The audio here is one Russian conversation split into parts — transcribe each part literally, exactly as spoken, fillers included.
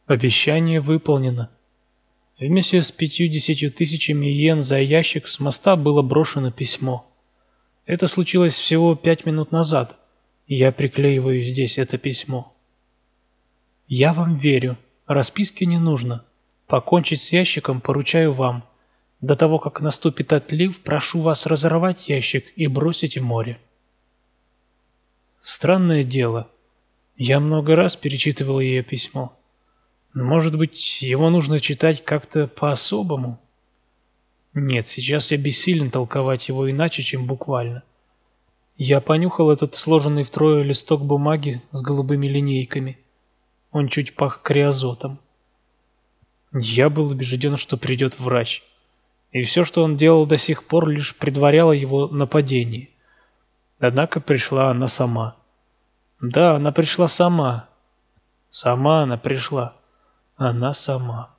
Обещание выполнено. Вместе с пятьюдесятью тысячами йен за ящик с моста было брошено письмо. Это случилось всего пять минут назад, и я приклеиваю здесь это письмо. Я вам верю. Расписки не нужно. Покончить с ящиком поручаю вам. До того, как наступит отлив, прошу вас разорвать ящик и бросить в море. Странное дело. Я много раз перечитывал ее письмо. Может быть, его нужно читать как-то по-особому? Нет, сейчас я бессилен толковать его иначе, чем буквально. Я понюхал этот сложенный втрое листок бумаги с голубыми линейками. Он чуть пах криозотом. Я был убежден, что придет врач. И все, что он делал до сих пор, лишь предваряло его нападение. Однако пришла она сама. Да, она пришла сама. Сама она пришла. Она сама.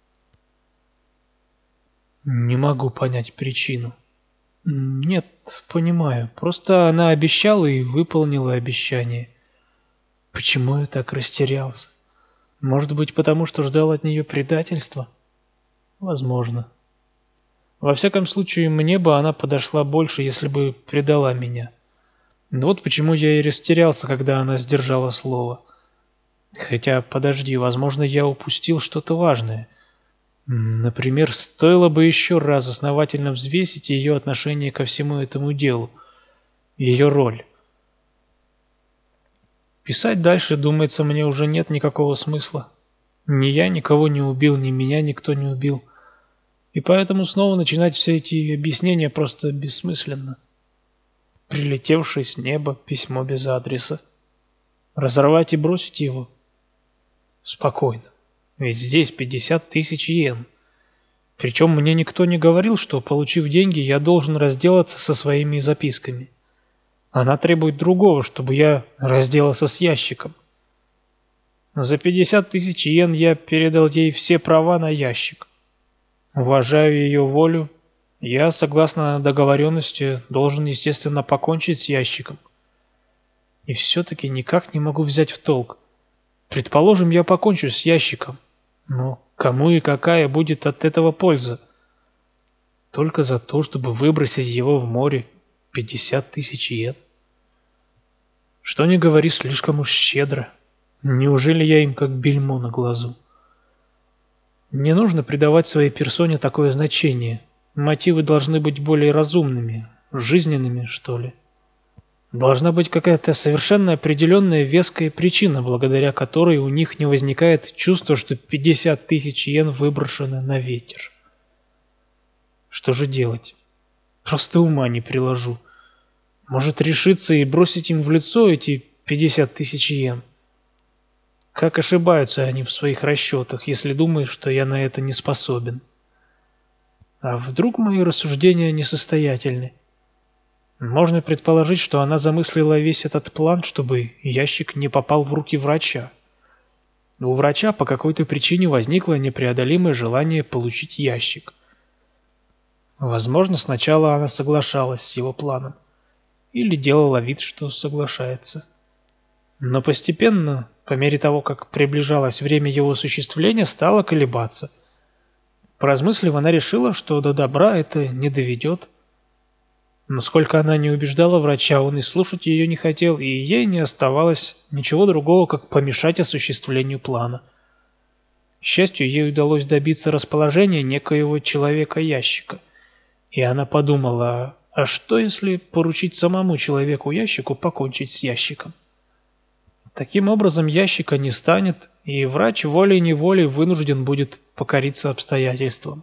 Не могу понять причину. Нет, понимаю. Просто она обещала и выполнила обещание. Почему я так растерялся? Может быть, потому что ждал от нее предательства? Возможно. Во всяком случае, мне бы она подошла больше, если бы предала меня. Но вот почему я и растерялся, когда она сдержала слово. Хотя, подожди, возможно, я упустил что-то важное. Например, стоило бы еще раз основательно взвесить ее отношение ко всему этому делу, ее роль. Писать дальше, думается, мне уже нет никакого смысла. Ни я никого не убил, ни меня никто не убил. И поэтому снова начинать все эти объяснения просто бессмысленно. Прилетевшее с неба письмо без адреса. Разорвать и бросить его? Спокойно. Ведь здесь пятьдесят тысяч йен. Причем мне никто не говорил, что, получив деньги, я должен разделаться со своими записками. Она требует другого, чтобы я разделался с ящиком. За пятьдесят тысяч йен я передал ей все права на ящик. Уважаю ее волю. Я, согласно договоренности, должен, естественно, покончить с ящиком. И все-таки никак не могу взять в толк. Предположим, я покончу с ящиком. Но кому и какая будет от этого польза? Только за то, чтобы выбросить его в море пятьдесят тысяч йен. Что ни говори, слишком уж щедро. Неужели я им как бельмо на глазу? Не нужно придавать своей персоне такое значение. Мотивы должны быть более разумными, жизненными, что ли. Должна быть какая-то совершенно определенная веская причина, благодаря которой у них не возникает чувство, что пятьдесят тысяч йен выброшены на ветер. Что же делать? Просто ума не приложу. Может, решиться и бросить им в лицо эти пятьдесят тысяч йен? Как ошибаются они в своих расчетах, если думают, что я на это не способен? А вдруг мои рассуждения несостоятельны? Можно предположить, что она замыслила весь этот план, чтобы ящик не попал в руки врача. У врача по какой-то причине возникло непреодолимое желание получить ящик. Возможно, сначала она соглашалась с его планом. Или делала вид, что соглашается. Но постепенно, по мере того, как приближалось время его осуществления, стала колебаться. Поразмыслив, она решила, что до добра это не доведет. Но сколько она не убеждала врача, он и слушать ее не хотел, и ей не оставалось ничего другого, как помешать осуществлению плана. К счастью, ей удалось добиться расположения некоего человека-ящика. И она подумала, а что если поручить самому человеку-ящику покончить с ящиком? Таким образом, ящика не станет, и врач волей-неволей вынужден будет покориться обстоятельствам.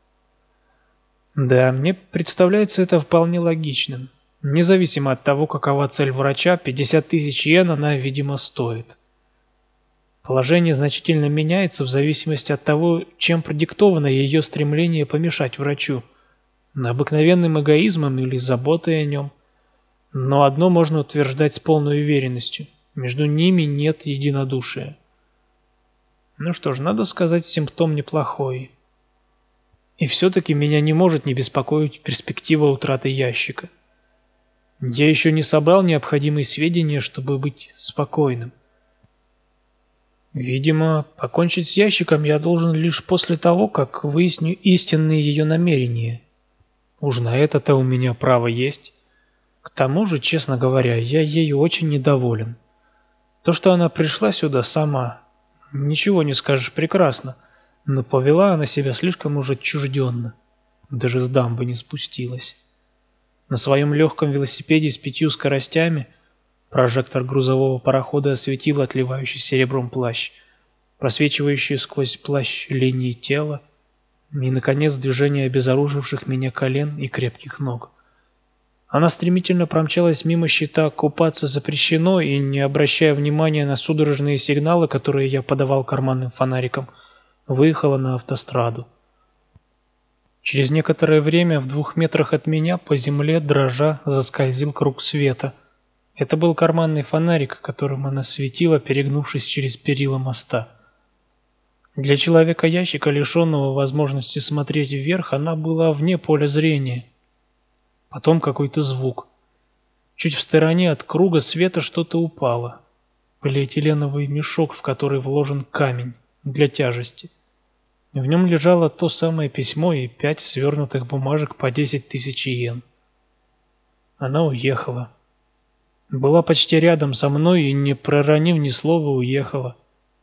Да, мне представляется это вполне логичным. Независимо от того, какова цель врача, пятьдесят тысяч йен она, видимо, стоит. Положение значительно меняется в зависимости от того, чем продиктовано ее стремление помешать врачу. Обыкновенным эгоизмом или заботой о нем. Но одно можно утверждать с полной уверенностью. Между ними нет единодушия. Ну что ж, надо сказать, симптом неплохой. И все-таки меня не может не беспокоить перспектива утраты ящика. Я еще не собрал необходимые сведения, чтобы быть спокойным. Видимо, покончить с ящиком я должен лишь после того, как выясню истинные ее намерения. Уж на это-то у меня право есть. К тому же, честно говоря, я ею очень недоволен. То, что она пришла сюда сама, ничего не скажешь, прекрасно, но повела она себя слишком уж отчужденно. Даже с дамбы не спустилась. На своем легком велосипеде с пятью скоростями прожектор грузового парохода осветил отливающий серебром плащ, просвечивающие сквозь плащ линии тела и, наконец, движение обезоруживших меня колен и крепких ног. Она стремительно промчалась мимо щита «Купаться запрещено» и, не обращая внимания на судорожные сигналы, которые я подавал карманным фонариком, выехала на автостраду. Через некоторое время в двух метрах от меня по земле, дрожа, заскользил круг света. Это был карманный фонарик, которым она светила, перегнувшись через перила моста. Для человека-ящика, лишенного возможности смотреть вверх, она была вне поля зрения. Потом какой-то звук. Чуть в стороне от круга света что-то упало. Полиэтиленовый мешок, в который вложен камень для тяжести. В нем лежало то самое письмо и пять свернутых бумажек по десять тысяч йен. Она уехала. Была почти рядом со мной и, не проронив ни слова, уехала.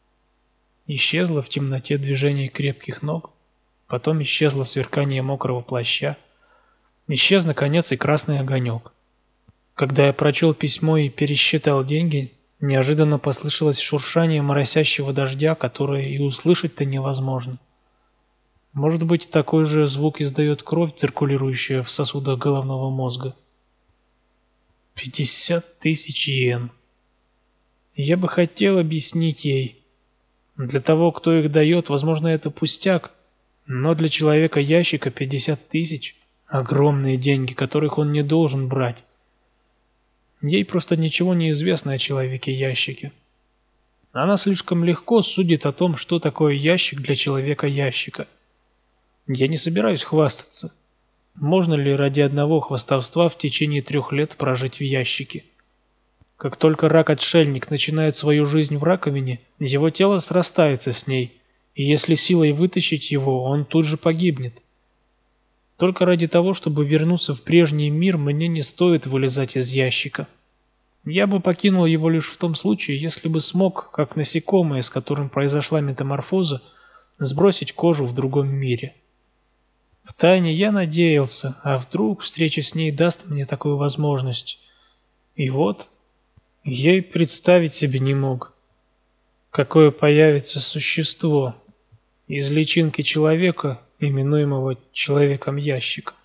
Исчезло в темноте движение крепких ног, потом исчезло сверкание мокрого плаща, исчез, наконец, и красный огонек. Когда я прочел письмо и пересчитал деньги, неожиданно послышалось шуршание моросящего дождя, которое и услышать-то невозможно. Может быть, такой же звук издает кровь, циркулирующая в сосудах головного мозга. Пятьдесят тысяч йен. Я бы хотел объяснить ей. Для того, кто их дает, возможно, это пустяк, но для человека-ящика пятьдесят тысяч – огромные деньги, которых он не должен брать. Ей просто ничего не известно о человеке-ящике. Она слишком легко судит о том, что такое ящик для человека-ящика. Я не собираюсь хвастаться. Можно ли ради одного хвастовства в течение трех лет прожить в ящике? Как только рак-отшельник начинает свою жизнь в раковине, его тело срастается с ней, и если силой вытащить его, он тут же погибнет. Только ради того, чтобы вернуться в прежний мир, мне не стоит вылезать из ящика. Я бы покинул его лишь в том случае, если бы смог, как насекомое, с которым произошла метаморфоза, сбросить кожу в другом мире. Втайне я надеялся, а вдруг встреча с ней даст мне такую возможность. И вот, я и представить себе не мог, какое появится существо из личинки человека, именуемого человеком-ящиком.